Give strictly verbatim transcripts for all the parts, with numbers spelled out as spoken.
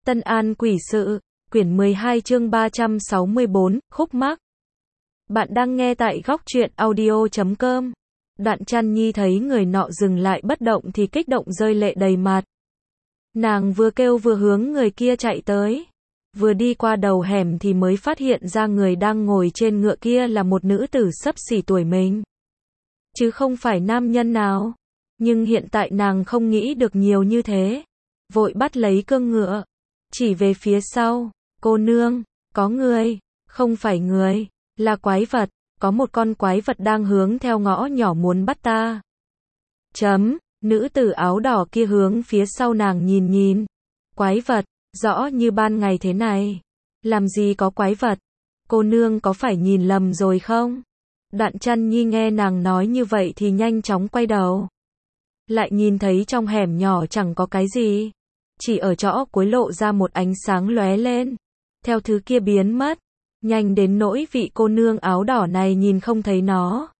Tân An quỷ sự, quyển mười hai chương ba trăm sáu mươi bốn, khúc mắc. Bạn đang nghe tại góc truyện audio chấm com. Đoạn Trăn Nhi thấy người nọ dừng lại bất động thì kích động rơi lệ đầy mặt. Nàng vừa kêu vừa hướng người kia chạy tới. Vừa đi qua đầu hẻm thì mới phát hiện ra người đang ngồi trên ngựa kia là một nữ tử xấp xỉ tuổi mình. Chứ không phải nam nhân nào. Nhưng hiện tại nàng không nghĩ được nhiều như thế. Vội bắt lấy cương ngựa. Chỉ về phía sau, cô nương, có người, không phải người, là quái vật, có một con quái vật đang hướng theo ngõ nhỏ muốn bắt ta. Chấm, nữ tử áo đỏ kia hướng phía sau nàng nhìn nhìn. Quái vật, rõ như ban ngày thế này. Làm gì có quái vật? Cô nương có phải nhìn lầm rồi không? Đoạn Trăn Nhi nghe nàng nói như vậy thì nhanh chóng quay đầu. Lại nhìn thấy trong hẻm nhỏ chẳng có cái gì. Chỉ ở chỗ cuối lộ ra một ánh sáng lóe lên. Theo thứ kia biến mất. Nhanh đến nỗi vị cô nương áo đỏ này nhìn không thấy nó.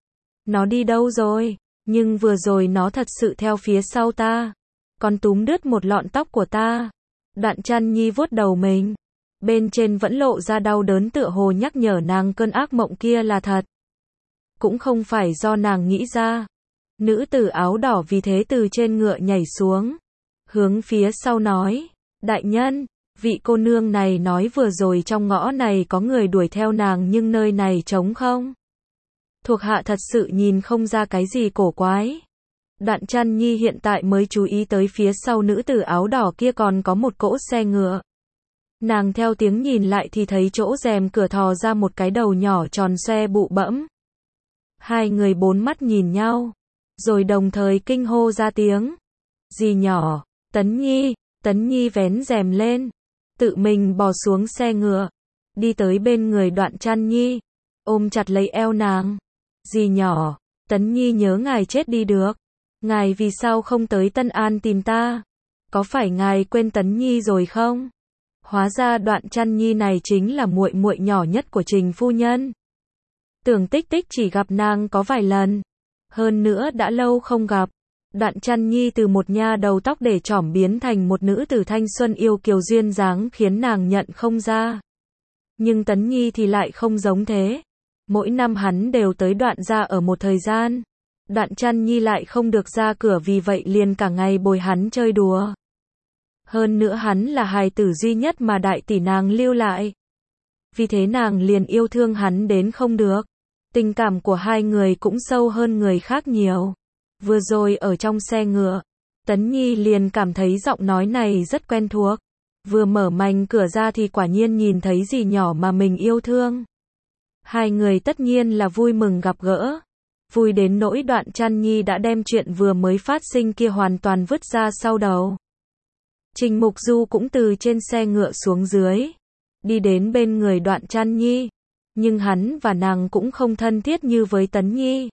Nó đi đâu rồi? Nhưng vừa rồi nó thật sự theo phía sau ta. Còn túm đứt một lọn tóc của ta. Đoạn Trăn Nhi vuốt đầu mình. Bên trên vẫn lộ ra đau đớn tựa hồ nhắc nhở nàng cơn ác mộng kia là thật. Cũng không phải do nàng nghĩ ra. Nữ tử áo đỏ vì thế từ trên ngựa nhảy xuống. Hướng phía sau nói, đại nhân, vị cô nương này nói vừa rồi trong ngõ này có người đuổi theo nàng nhưng nơi này trống không? Thuộc hạ thật sự nhìn không ra cái gì cổ quái. Đoạn Trăn Nhi hiện tại mới chú ý tới phía sau nữ tử áo đỏ kia còn có một cỗ xe ngựa. Nàng theo tiếng nhìn lại thì thấy chỗ rèm cửa thò ra một cái đầu nhỏ tròn xoe bụ bẫm. Hai người bốn mắt nhìn nhau, rồi đồng thời kinh hô ra tiếng. Gì nhỏ? Tấn Nhi, Tấn Nhi vén rèm lên, tự mình bò xuống xe ngựa, đi tới bên người Đoạn Trăn Nhi, ôm chặt lấy eo nàng. Dì nhỏ, Tấn Nhi nhớ ngài chết đi được, ngài vì sao không tới Tân An tìm ta? Có phải ngài quên Tấn Nhi rồi không? Hóa ra Đoạn Trăn Nhi này chính là muội muội nhỏ nhất của Trình phu nhân. Tưởng Tích Tích chỉ gặp nàng có vài lần, hơn nữa đã lâu không gặp. Đoạn Trăn Nhi từ một nha đầu tóc để trỏm biến thành một nữ tử thanh xuân yêu kiều duyên dáng khiến nàng nhận không ra. Nhưng Tấn Nhi thì lại không giống thế. Mỗi năm hắn đều tới Đoạn gia ở một thời gian. Đoạn Trăn Nhi lại không được ra cửa vì vậy liền cả ngày bồi hắn chơi đùa. Hơn nữa hắn là hài tử duy nhất mà đại tỷ nàng lưu lại. Vì thế nàng liền yêu thương hắn đến không được. Tình cảm của hai người cũng sâu hơn người khác nhiều. Vừa rồi ở trong xe ngựa, Tấn Nhi liền cảm thấy giọng nói này rất quen thuộc. Vừa mở mành cửa ra thì quả nhiên nhìn thấy dì nhỏ mà mình yêu thương. Hai người tất nhiên là vui mừng gặp gỡ. Vui đến nỗi Đoạn Trăn Nhi đã đem chuyện vừa mới phát sinh kia hoàn toàn vứt ra sau đầu. Trình Mục Du cũng từ trên xe ngựa xuống dưới. Đi đến bên người Đoạn Trăn Nhi. Nhưng hắn và nàng cũng không thân thiết như với Tấn Nhi.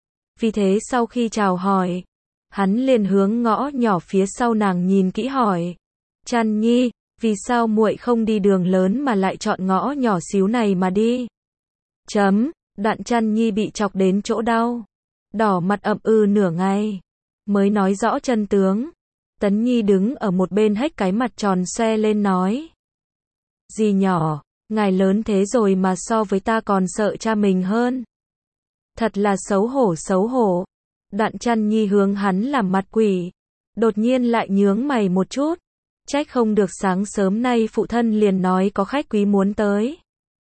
Vì thế sau khi chào hỏi, hắn liền hướng ngõ nhỏ phía sau nàng nhìn kỹ hỏi. Trăn Nhi, vì sao muội không đi đường lớn mà lại chọn ngõ nhỏ xíu này mà đi? Chấm, Đoạn Trăn Nhi bị chọc đến chỗ đau. Đỏ mặt ậm ừ nửa ngày. Mới nói rõ chân tướng. Tấn Nhi đứng ở một bên hếch cái mặt tròn xoe lên nói. Dì nhỏ, ngài lớn thế rồi mà so với ta còn sợ cha mình hơn. Thật là xấu hổ xấu hổ. Đoạn Trăn Nhi hướng hắn làm mặt quỷ. Đột nhiên lại nhướng mày một chút. Trách không được sáng sớm nay phụ thân liền nói có khách quý muốn tới.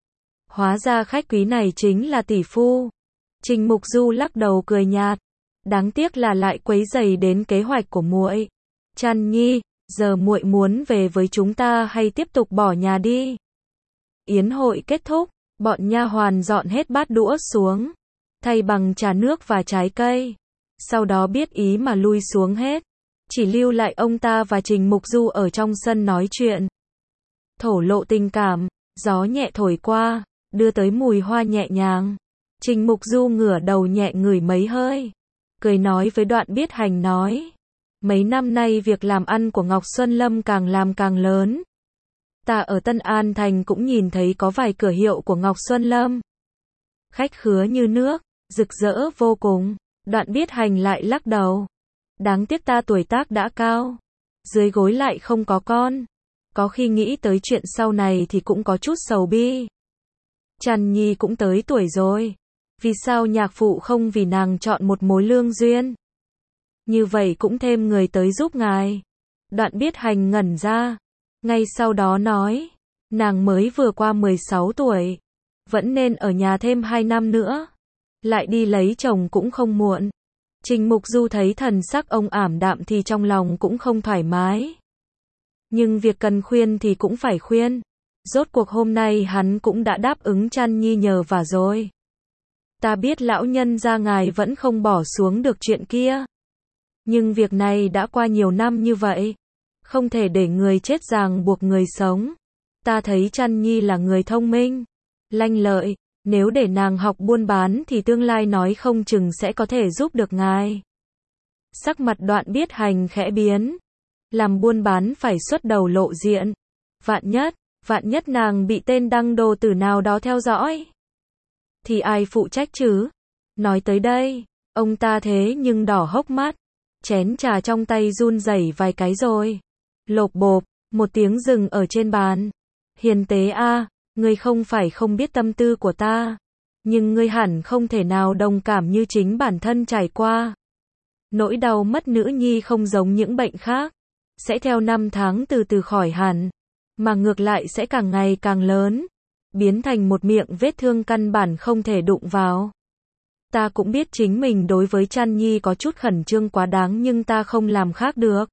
Hóa ra khách quý này chính là tỷ phu. Trình Mục Du lắc đầu cười nhạt. Đáng tiếc là lại quấy rầy đến kế hoạch của muội. Trăn Nhi, giờ muội muốn về với chúng ta hay tiếp tục bỏ nhà đi? Yến hội kết thúc, bọn nha hoàn dọn hết bát đũa xuống. Thay bằng trà nước và trái cây. Sau đó biết ý mà lui xuống hết. Chỉ lưu lại ông ta và Trình Mục Du ở trong sân nói chuyện. Thổ lộ tình cảm, gió nhẹ thổi qua, đưa tới mùi hoa nhẹ nhàng. Trình Mục Du ngửa đầu nhẹ ngửi mấy hơi. Cười nói với Đoạn Biết Hành nói. Mấy năm nay việc làm ăn của Ngọc Xuân Lâm càng làm càng lớn. Ta ở Tân An Thành cũng nhìn thấy có vài cửa hiệu của Ngọc Xuân Lâm. Khách khứa như nước, rực rỡ vô cùng. Đoạn Biết Hành lại lắc đầu. Đáng tiếc ta tuổi tác đã cao. Dưới gối lại không có con. Có khi nghĩ tới chuyện sau này thì cũng có chút sầu bi. Trăn Nhi cũng tới tuổi rồi. Vì sao nhạc phụ không vì nàng chọn một mối lương duyên? Như vậy cũng thêm người tới giúp ngài. Đoạn Biết Hành ngẩn ra. Ngay sau đó nói. Nàng mới vừa qua mười sáu tuổi. Vẫn nên ở nhà thêm hai năm nữa. Lại đi lấy chồng cũng không muộn. Trình Mục Du thấy thần sắc ông ảm đạm thì trong lòng cũng không thoải mái. Nhưng việc cần khuyên thì cũng phải khuyên. Rốt cuộc hôm nay hắn cũng đã đáp ứng Trăn Nhi nhờ vả rồi. Ta biết lão nhân gia ngài vẫn không bỏ xuống được chuyện kia. Nhưng việc này đã qua nhiều năm như vậy. Không thể để người chết ràng buộc người sống. Ta thấy Trăn Nhi là người thông minh, lanh lợi. Nếu để nàng học buôn bán thì tương lai nói không chừng sẽ có thể giúp được ngài. Sắc mặt Đoạn Biết Hành khẽ biến. Làm buôn bán phải xuất đầu lộ diện. Vạn nhất, vạn nhất nàng bị tên đăng đồ tử nào đó theo dõi. Thì ai phụ trách chứ? Nói tới đây, ông ta thế nhưng đỏ hốc mắt. Chén trà trong tay run rẩy vài cái rồi. Lộp bộp, một tiếng dừng ở trên bàn. Hiền Tế a, ngươi không phải không biết tâm tư của ta. Nhưng ngươi hẳn không thể nào đồng cảm như chính bản thân trải qua. Nỗi đau mất nữ nhi không giống những bệnh khác. Sẽ theo năm tháng từ từ khỏi hẳn. Mà ngược lại sẽ càng ngày càng lớn. Biến thành một miệng vết thương căn bản không thể đụng vào. Ta cũng biết chính mình đối với Trăn Nhi có chút khẩn trương quá đáng nhưng ta không làm khác được.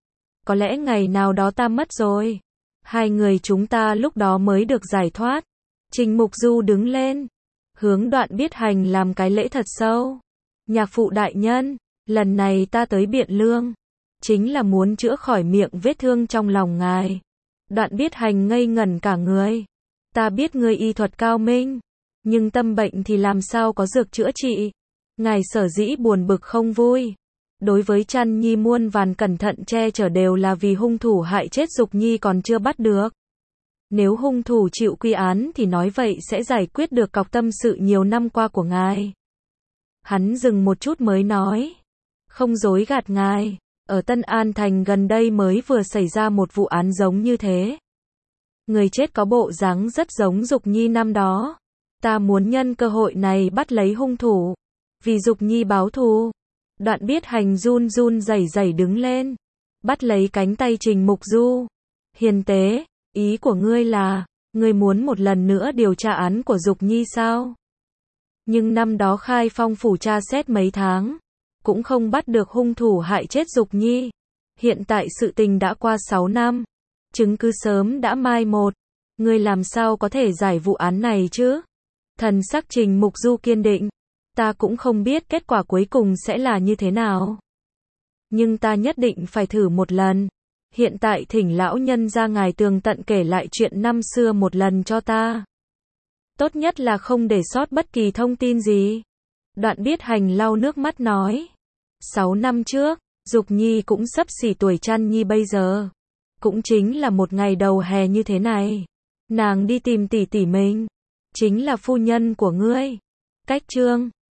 Có lẽ ngày nào đó ta mất rồi. Hai người chúng ta lúc đó mới được giải thoát. Trình Mục Du đứng lên. Hướng Đoạn Biết Hành làm cái lễ thật sâu. Nhạc phụ đại nhân, lần này ta tới Biện Lương. Chính là muốn chữa khỏi miệng vết thương trong lòng ngài. Đoạn Biết Hành ngây ngẩn cả người. Ta biết ngươi y thuật cao minh. Nhưng tâm bệnh thì làm sao có dược chữa trị. Ngài sở dĩ buồn bực không vui. Đối với Trăn Nhi muôn vàn cẩn thận che chở đều là vì hung thủ hại chết Dục Nhi còn chưa bắt được. Nếu hung thủ chịu quy án thì nói vậy sẽ giải quyết được cọc tâm sự nhiều năm qua của ngài. Hắn dừng một chút mới nói. Không dối gạt ngài. Ở Tân An Thành gần đây mới vừa xảy ra một vụ án giống như thế. Người chết có bộ dáng rất giống Dục Nhi năm đó. Ta muốn nhân cơ hội này bắt lấy hung thủ. Vì Dục Nhi báo thù. Đoạn Biết Hành run run rẩy rẩy đứng lên. Bắt lấy cánh tay Trình Mục Du. Hiền Tế, ý của ngươi là, ngươi muốn một lần nữa điều tra án của Dục Nhi sao? Nhưng năm đó Khai Phong phủ tra xét mấy tháng. Cũng không bắt được hung thủ hại chết Dục Nhi. Hiện tại sự tình đã qua sáu năm. Chứng cứ sớm đã mai một. Ngươi làm sao có thể giải vụ án này chứ? Thần sắc Trình Mục Du kiên định. Ta cũng không biết kết quả cuối cùng sẽ là như thế nào. Nhưng ta nhất định phải thử một lần. Hiện tại thỉnh lão nhân ra ngài tường tận kể lại chuyện năm xưa một lần cho ta. Tốt nhất là không để sót bất kỳ thông tin gì. Đoạn Biết Hành lau nước mắt nói. Sáu năm trước, Dục Nhi cũng sắp xỉ tuổi Trăn Nhi bây giờ. Cũng chính là một ngày đầu hè như thế này. Nàng đi tìm tỷ tỷ mình. Chính là phu nhân của ngươi. Cách chương